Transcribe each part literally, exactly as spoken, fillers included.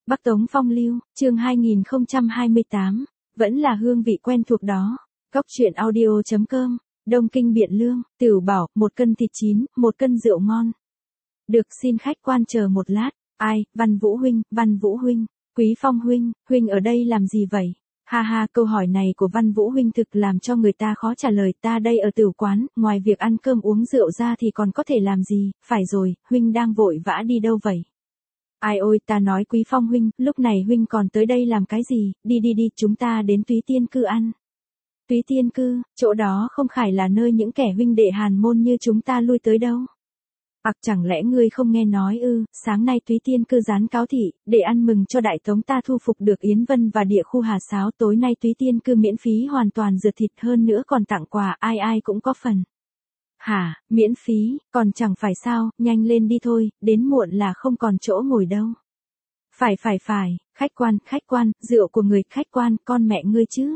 Bắc Tống Phong Lưu, chương hai nghìn không trăm hai mươi tám, vẫn là hương vị quen thuộc đó. Góc truyện audio chấm com, Đông Kinh Biện Lương, Tửu bảo, một cân thịt chín, một cân rượu ngon. Được, xin khách quan chờ một lát. Ai, Văn Vũ huynh, Văn Vũ huynh, Quý Phong huynh, huynh ở đây làm gì vậy? Ha ha, câu hỏi này của Văn Vũ huynh thực làm cho người ta khó trả lời. Ta đây ở tửu quán, ngoài việc ăn cơm uống rượu ra thì còn có thể làm gì? Phải rồi, huynh đang vội vã đi đâu vậy? Ai ôi, ta nói Quý Phong huynh, lúc này huynh còn tới đây làm cái gì? Đi đi đi, chúng ta đến Túy Tiên Cư ăn. Túy Tiên Cư, chỗ đó không phải là nơi những kẻ huynh đệ hàn môn như chúng ta lui tới đâu. Ặc, chẳng lẽ ngươi không nghe nói ư? Sáng nay Túy Tiên Cư dán cáo thị, để ăn mừng cho Đại Tống ta thu phục được Yến Vân và địa khu Hà Sáo. Tối nay Túy Tiên Cư miễn phí hoàn toàn rượt thịt, hơn nữa còn tặng quà, ai ai cũng có phần. Hả, miễn phí, còn chẳng phải sao, nhanh lên đi thôi, đến muộn là không còn chỗ ngồi đâu. Phải phải phải, khách quan, khách quan, rượu của người khách quan, con mẹ ngươi chứ.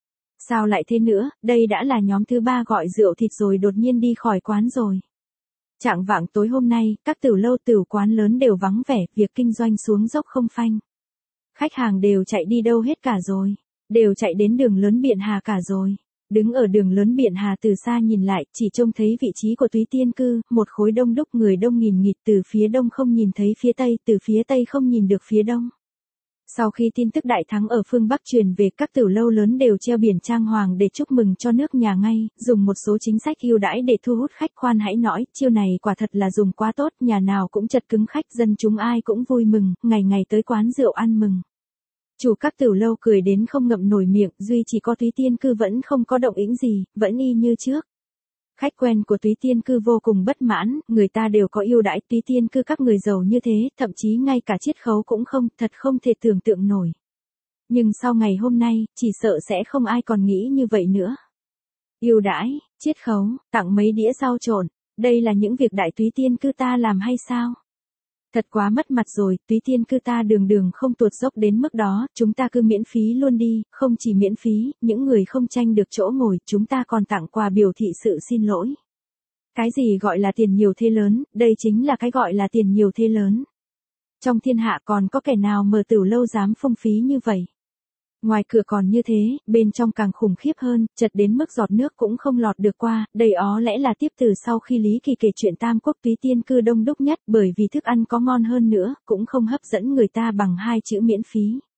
Sao lại thế nữa, đây đã là nhóm thứ ba gọi rượu thịt rồi đột nhiên đi khỏi quán rồi. Trạng vạng tối hôm nay, các tửu lâu tửu quán lớn đều vắng vẻ, việc kinh doanh xuống dốc không phanh. Khách hàng đều chạy đi đâu hết cả rồi, đều chạy đến đường lớn Biện Hà cả rồi. Đứng ở đường lớn Biện Hà từ xa nhìn lại, chỉ trông thấy vị trí của Túy Tiên Cư, một khối đông đúc người đông nghìn nghịt, từ phía đông không nhìn thấy phía tây, từ phía tây không nhìn được phía đông. Sau khi tin tức đại thắng ở phương Bắc truyền về, các tửu lâu lớn đều treo biển trang hoàng để chúc mừng cho nước nhà ngay, dùng một số chính sách ưu đãi để thu hút khách. Khoan hãy nói, chiêu này quả thật là dùng quá tốt, nhà nào cũng chật cứng khách, dân chúng ai cũng vui mừng, ngày ngày tới quán rượu ăn mừng. Chủ các tửu lâu cười đến không ngậm nổi miệng, duy chỉ có Túy Tiên Cư vẫn không có động tĩnh gì, vẫn y như trước. Khách quen của Túy Tiên Cư vô cùng bất mãn, người ta đều có ưu đãi, Túy Tiên Cư các người giàu như thế, thậm chí ngay cả chiết khấu cũng không, thật không thể tưởng tượng nổi. Nhưng sau ngày hôm nay, chỉ sợ sẽ không ai còn nghĩ như vậy nữa. Ưu đãi, chiết khấu, tặng mấy đĩa rau trộn, đây là những việc đại Túy Tiên Cư ta làm hay sao? Thật quá mất mặt rồi, Túy Tiên Cư ta đường đường không tuột dốc đến mức đó, chúng ta cứ miễn phí luôn đi, không chỉ miễn phí, những người không tranh được chỗ ngồi, chúng ta còn tặng quà biểu thị sự xin lỗi. Cái gì gọi là tiền nhiều thế lớn, đây chính là cái gọi là tiền nhiều thế lớn. Trong thiên hạ còn có kẻ nào mở tửu lâu dám phung phí như vậy? Ngoài cửa còn như thế, bên trong càng khủng khiếp hơn, chật đến mức giọt nước cũng không lọt được qua, đây ó lẽ là tiếp từ sau khi Lý Kỳ kể chuyện Tam Quốc Túy Tiên Cư đông đúc nhất, bởi vì thức ăn có ngon hơn nữa, cũng không hấp dẫn người ta bằng hai chữ miễn phí.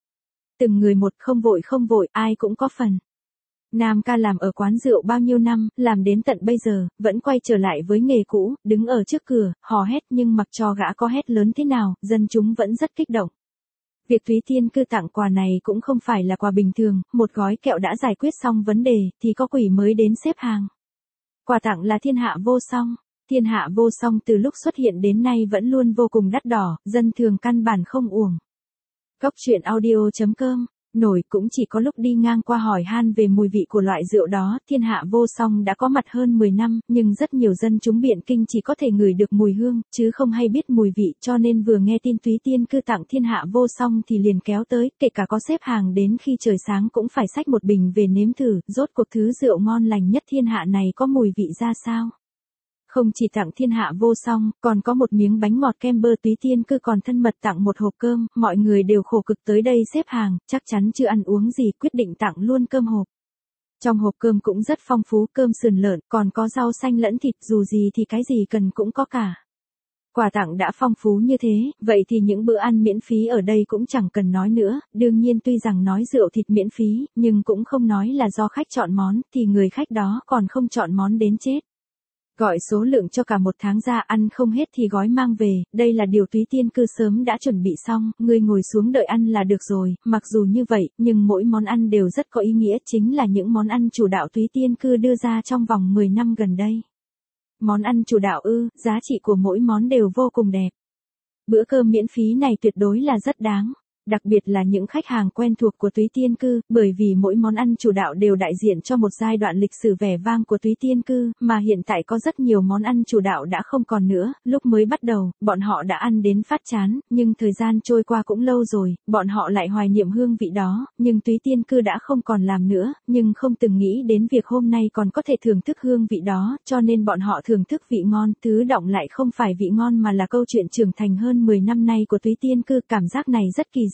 Từng người một, không vội không vội, ai cũng có phần. Nam ca làm ở quán rượu bao nhiêu năm, làm đến tận bây giờ, vẫn quay trở lại với nghề cũ, đứng ở trước cửa, hò hét, nhưng mặc cho gã có hét lớn thế nào, dân chúng vẫn rất kích động. Việc Túy Tiên Cư tặng quà này cũng không phải là quà bình thường, một gói kẹo đã giải quyết xong vấn đề, thì có quỷ mới đến xếp hàng. Quà tặng là thiên hạ vô song. Thiên hạ vô song từ lúc xuất hiện đến nay vẫn luôn vô cùng đắt đỏ, dân thường căn bản không uổng. Góc truyện audio chấm com, nổi cũng chỉ có lúc đi ngang qua hỏi han về mùi vị của loại rượu đó. Thiên hạ vô song đã có mặt hơn mười năm, nhưng rất nhiều dân chúng Biện Kinh chỉ có thể ngửi được mùi hương, chứ không hay biết mùi vị, cho nên vừa nghe tin Túy Tiên Cư tặng thiên hạ vô song thì liền kéo tới, kể cả có xếp hàng đến khi trời sáng cũng phải xách một bình về nếm thử, rốt cuộc thứ rượu ngon lành nhất thiên hạ này có mùi vị ra sao. Không chỉ tặng thiên hạ vô song, còn có một miếng bánh ngọt kem bơ. Túy Tiên Cư còn thân mật tặng một hộp cơm, mọi người đều khổ cực tới đây xếp hàng, chắc chắn chưa ăn uống gì, quyết định tặng luôn cơm hộp. Trong hộp cơm cũng rất phong phú, cơm sườn lợn, còn có rau xanh lẫn thịt, dù gì thì cái gì cần cũng có cả. Quà tặng đã phong phú như thế, vậy thì những bữa ăn miễn phí ở đây cũng chẳng cần nói nữa, đương nhiên tuy rằng nói rượu thịt miễn phí, nhưng cũng không nói là do khách chọn món, thì người khách đó còn không chọn món đến chết. Gọi số lượng cho cả một tháng ra, ăn không hết thì gói mang về, đây là điều Túy Tiên Cư sớm đã chuẩn bị xong, ngươi ngồi xuống đợi ăn là được rồi. Mặc dù như vậy, nhưng mỗi món ăn đều rất có ý nghĩa, chính là những món ăn chủ đạo Túy Tiên Cư đưa ra trong vòng mười năm gần đây. Món ăn chủ đạo ư, giá trị của mỗi món đều vô cùng đẹp. Bữa cơm miễn phí này tuyệt đối là rất đáng. Đặc biệt là những khách hàng quen thuộc của Túy Tiên Cư, bởi vì mỗi món ăn chủ đạo đều đại diện cho một giai đoạn lịch sử vẻ vang của Túy Tiên Cư, mà hiện tại có rất nhiều món ăn chủ đạo đã không còn nữa. Lúc mới bắt đầu, bọn họ đã ăn đến phát chán, nhưng thời gian trôi qua cũng lâu rồi, bọn họ lại hoài niệm hương vị đó, nhưng Túy Tiên Cư đã không còn làm nữa, nhưng không từng nghĩ đến việc hôm nay còn có thể thưởng thức hương vị đó, cho nên bọn họ thưởng thức vị ngon. Thứ động lại không phải vị ngon mà là câu chuyện trưởng thành hơn mười năm nay của Túy Tiên Cư, cảm giác này rất kỳ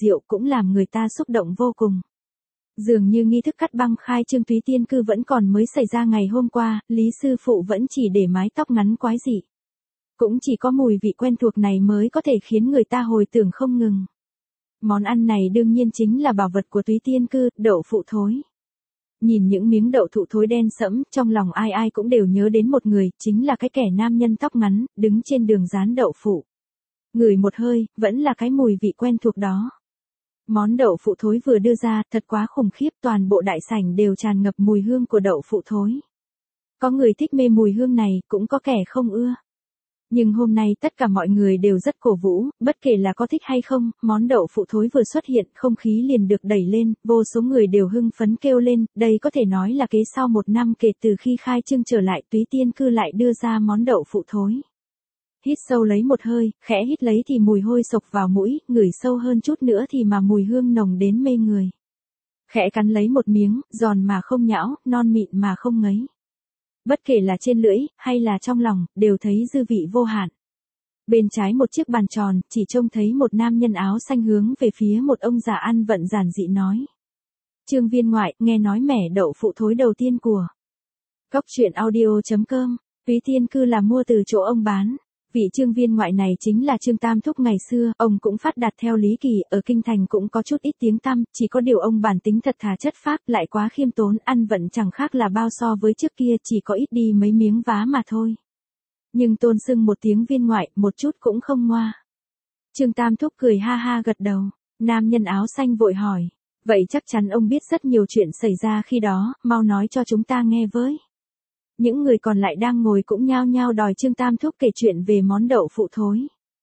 diệu cũng làm người ta xúc động vô cùng. Dường như nghi thức cắt băng khai trương Túy Tiên Cư vẫn còn mới xảy ra ngày hôm qua, Lý sư phụ vẫn chỉ để mái tóc ngắn quái dị. Cũng chỉ có mùi vị quen thuộc này mới có thể khiến người ta hồi tưởng không ngừng. Món ăn này đương nhiên chính là bảo vật của Túy Tiên Cư, đậu phụ thối. Nhìn những miếng đậu thụ thối đen sẫm, trong lòng ai ai cũng đều nhớ đến một người, chính là cái kẻ nam nhân tóc ngắn, đứng trên đường dán đậu phụ. Ngửi một hơi, vẫn là cái mùi vị quen thuộc đó. Món đậu phụ thối vừa đưa ra, thật quá khủng khiếp, toàn bộ đại sảnh đều tràn ngập mùi hương của đậu phụ thối. Có người thích mê mùi hương này, cũng có kẻ không ưa. Nhưng hôm nay tất cả mọi người đều rất cổ vũ, bất kể là có thích hay không, món đậu phụ thối vừa xuất hiện, không khí liền được đẩy lên, vô số người đều hưng phấn kêu lên, đây có thể nói là kế sau một năm kể từ khi khai trương trở lại, Túy Tiên Cư lại đưa ra món đậu phụ thối. Hít sâu lấy một hơi, khẽ hít lấy thì mùi hôi sộc vào mũi, ngửi sâu hơn chút nữa thì mà mùi hương nồng đến mê người. Khẽ cắn lấy một miếng, giòn mà không nhão, non mịn mà không ngấy. Bất kể là trên lưỡi, hay là trong lòng, đều thấy dư vị vô hạn. Bên trái một chiếc bàn tròn, chỉ trông thấy một nam nhân áo xanh hướng về phía một ông già ăn vận giản dị nói. Trương viên ngoại, nghe nói mẻ đậu phụ thối đầu tiên của Cóc truyện audio chấm com, Túy Tiên Cư là mua từ chỗ ông bán. Vị Trương viên ngoại này chính là Trương Tam Thúc ngày xưa, ông cũng phát đạt theo Lý Kỳ, ở Kinh Thành cũng có chút ít tiếng tăm, chỉ có điều ông bản tính thật thà chất phác, lại quá khiêm tốn, ăn vận chẳng khác là bao so với trước kia, chỉ có ít đi mấy miếng vá mà thôi. Nhưng tôn xưng một tiếng viên ngoại, một chút cũng không ngoa. Trương Tam Thúc cười ha ha gật đầu, nam nhân áo xanh vội hỏi, vậy chắc chắn ông biết rất nhiều chuyện xảy ra khi đó, mau nói cho chúng ta nghe với. Những người còn lại đang ngồi cũng nhao nhao đòi Trương Tam Thúc kể chuyện về món đậu phụ thối.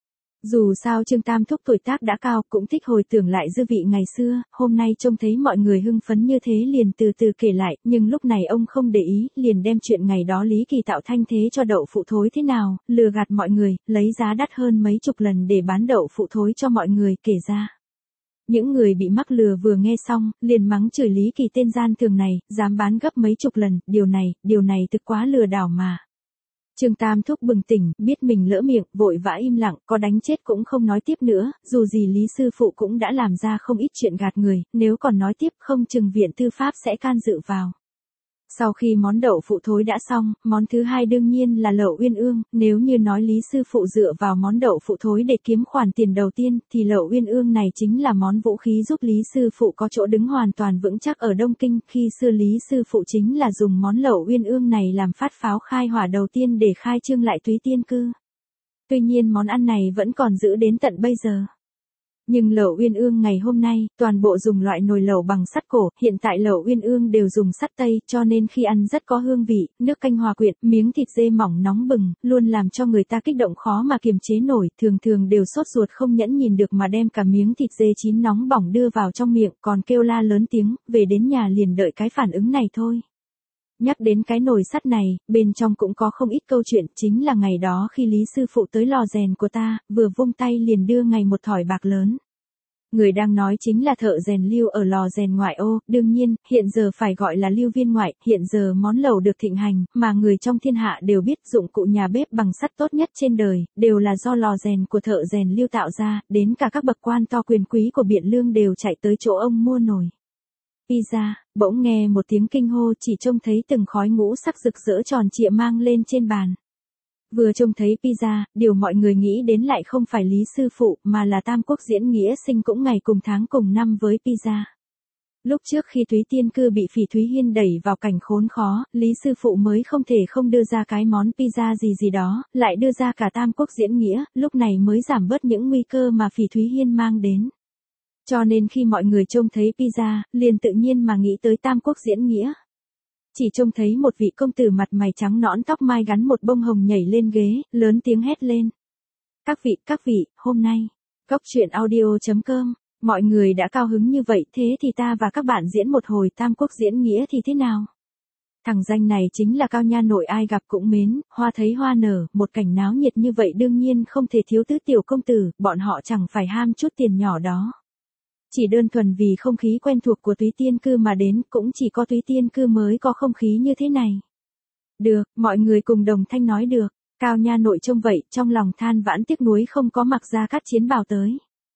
Dù sao Trương Tam Thúc tuổi tác đã cao, cũng thích hồi tưởng lại dư vị ngày xưa, hôm nay trông thấy mọi người hưng phấn như thế liền từ từ kể lại, nhưng lúc này ông không để ý, liền đem chuyện ngày đó Lý Kỳ tạo thanh thế cho đậu phụ thối thế nào, lừa gạt mọi người, lấy giá đắt hơn mấy chục lần để bán đậu phụ thối cho mọi người kể ra. Những người bị mắc lừa vừa nghe xong, liền mắng chửi Lý Kỳ tên gian thường này, dám bán gấp mấy chục lần, điều này, điều này thực quá lừa đảo mà. Trương Tam Thúc bừng tỉnh, biết mình lỡ miệng, vội vã im lặng, có đánh chết cũng không nói tiếp nữa, dù gì Lý sư phụ cũng đã làm ra không ít chuyện gạt người, nếu còn nói tiếp không chừng viện tư pháp sẽ can dự vào. Sau khi món đậu phụ thối đã xong, món thứ hai đương nhiên là lẩu uyên ương, nếu như nói Lý sư phụ dựa vào món đậu phụ thối để kiếm khoản tiền đầu tiên, thì lẩu uyên ương này chính là món vũ khí giúp Lý sư phụ có chỗ đứng hoàn toàn vững chắc ở Đông Kinh, khi xưa Lý sư phụ chính là dùng món lẩu uyên ương này làm phát pháo khai hỏa đầu tiên để khai trương lại Túy Tiên Cư. Tuy nhiên món ăn này vẫn còn giữ đến tận bây giờ. Nhưng lẩu uyên ương ngày hôm nay, toàn bộ dùng loại nồi lẩu bằng sắt cổ, hiện tại lẩu uyên ương đều dùng sắt tây, cho nên khi ăn rất có hương vị, nước canh hòa quyện, miếng thịt dê mỏng nóng bừng, luôn làm cho người ta kích động khó mà kiềm chế nổi, thường thường đều sốt ruột không nhẫn nhìn được mà đem cả miếng thịt dê chín nóng bỏng đưa vào trong miệng, còn kêu la lớn tiếng, về đến nhà liền đợi cái phản ứng này thôi. Nhắc đến cái nồi sắt này, bên trong cũng có không ít câu chuyện, chính là ngày đó khi Lý sư phụ tới lò rèn của ta, vừa vung tay liền đưa ngày một thỏi bạc lớn. Người đang nói chính là thợ rèn Lưu ở lò rèn ngoại ô, đương nhiên, hiện giờ phải gọi là Lưu viên ngoại, hiện giờ món lẩu được thịnh hành, mà người trong thiên hạ đều biết dụng cụ nhà bếp bằng sắt tốt nhất trên đời, đều là do lò rèn của thợ rèn Lưu tạo ra, đến cả các bậc quan to quyền quý của Biện Lương đều chạy tới chỗ ông mua nồi. Pizza, bỗng nghe một tiếng kinh hô, chỉ trông thấy từng khói ngũ sắc rực rỡ tròn trịa mang lên trên bàn. Vừa trông thấy pizza, điều mọi người nghĩ đến lại không phải Lý sư phụ, mà là Tam Quốc Diễn Nghĩa Sinh cũng ngày cùng tháng cùng năm với pizza. Lúc trước khi Túy Tiên Cư bị Phỉ Thúy Hiên đẩy vào cảnh khốn khó, Lý sư phụ mới không thể không đưa ra cái món pizza gì gì đó, lại đưa ra cả Tam Quốc Diễn Nghĩa, lúc này mới giảm bớt những nguy cơ mà Phỉ Thúy Hiên mang đến. Cho nên khi mọi người trông thấy pizza, liền tự nhiên mà nghĩ tới Tam Quốc Diễn Nghĩa. Chỉ trông thấy một vị công tử mặt mày trắng nõn tóc mai gắn một bông hồng nhảy lên ghế, lớn tiếng hét lên. Các vị, các vị, hôm nay, Cóc truyện audio chấm com, mọi người đã cao hứng như vậy, thế thì ta và các bạn diễn một hồi Tam Quốc Diễn Nghĩa thì thế nào? Thằng danh này chính là Cao Nha Nội, ai gặp cũng mến, hoa thấy hoa nở, một cảnh náo nhiệt như vậy đương nhiên không thể thiếu tứ tiểu công tử, bọn họ chẳng phải ham chút tiền nhỏ đó. Chỉ đơn thuần vì không khí quen thuộc của Túy Tiên Cư mà đến, cũng chỉ có Túy Tiên Cư mới có không khí như thế này. Được, mọi người cùng đồng thanh nói được. Cao Nha Nội trông vậy, trong lòng than vãn tiếc nuối không có Mặc Gia Cát Chiến bảo tới.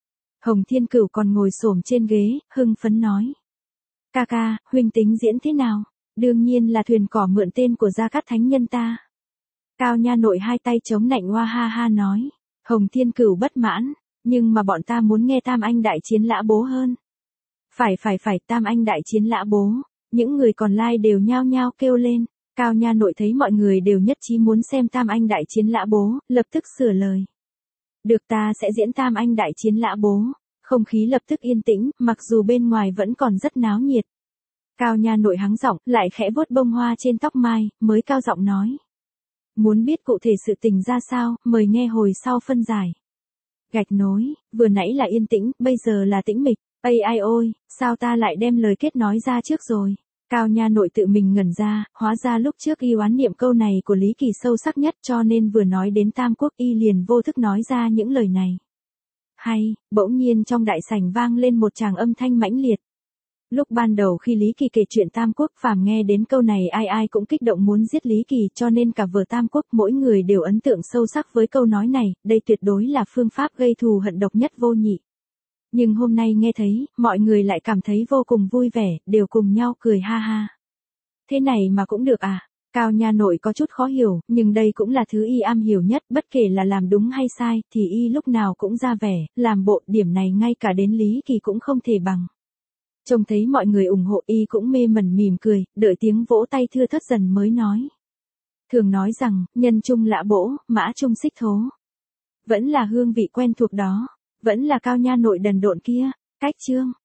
Hồng Thiên Cửu còn ngồi xổm trên ghế, hưng phấn nói. Ca ca, huynh tính diễn thế nào? Đương nhiên là thuyền cỏ mượn tên của Gia Cát Thánh Nhân ta. Cao Nha Nội hai tay chống nạnh hoa ha ha nói. Hồng Thiên Cửu bất mãn, nhưng mà bọn ta muốn nghe Tam Anh đại chiến Lã Bố hơn. Phải phải phải, Tam Anh đại chiến Lã Bố. Những người còn lai đều nhao nhao kêu lên. Cao Nha Nội thấy mọi người đều nhất trí muốn xem Tam Anh đại chiến Lã Bố, lập tức sửa lời. Được, ta sẽ diễn Tam Anh đại chiến Lã Bố. Không khí lập tức yên tĩnh, mặc dù bên ngoài vẫn còn rất náo nhiệt. Cao Nha Nội hắng giọng, lại khẽ vuốt bông hoa trên tóc mai, mới cao giọng nói. Muốn biết cụ thể sự tình ra sao, mời nghe hồi sau phân giải. Gạch nối, vừa nãy là yên tĩnh, bây giờ là tĩnh mịch. Ây ai ôi, sao ta lại đem lời kết nói ra trước rồi? Cao Nha Nội tự mình ngẩn ra, hóa ra lúc trước y oán niệm câu này của Lý Kỳ sâu sắc nhất, cho nên vừa nói đến Tam Quốc y liền vô thức nói ra những lời này. Hay, bỗng nhiên trong đại sảnh vang lên một tràng âm thanh mãnh liệt. Lúc ban đầu khi Lý Kỳ kể chuyện Tam Quốc, phàm nghe đến câu này ai ai cũng kích động muốn giết Lý Kỳ, cho nên cả vở Tam Quốc mỗi người đều ấn tượng sâu sắc với câu nói này, đây tuyệt đối là phương pháp gây thù hận độc nhất vô nhị. Nhưng hôm nay nghe thấy, mọi người lại cảm thấy vô cùng vui vẻ, đều cùng nhau cười ha ha. Thế này mà cũng được à? Cao Nha Nội có chút khó hiểu, nhưng đây cũng là thứ y am hiểu nhất, bất kể là làm đúng hay sai, thì y lúc nào cũng ra vẻ, làm bộ, điểm này ngay cả đến Lý Kỳ cũng không thể bằng. Trông thấy mọi người ủng hộ y cũng mê mẩn mỉm cười, đợi tiếng vỗ tay thưa thớt dần mới nói. Thường nói rằng, nhân trung Lã Bỗ, mã trung Xích Thố. Vẫn là hương vị quen thuộc đó, vẫn là Cao Nha Nội đần độn kia, cách chương.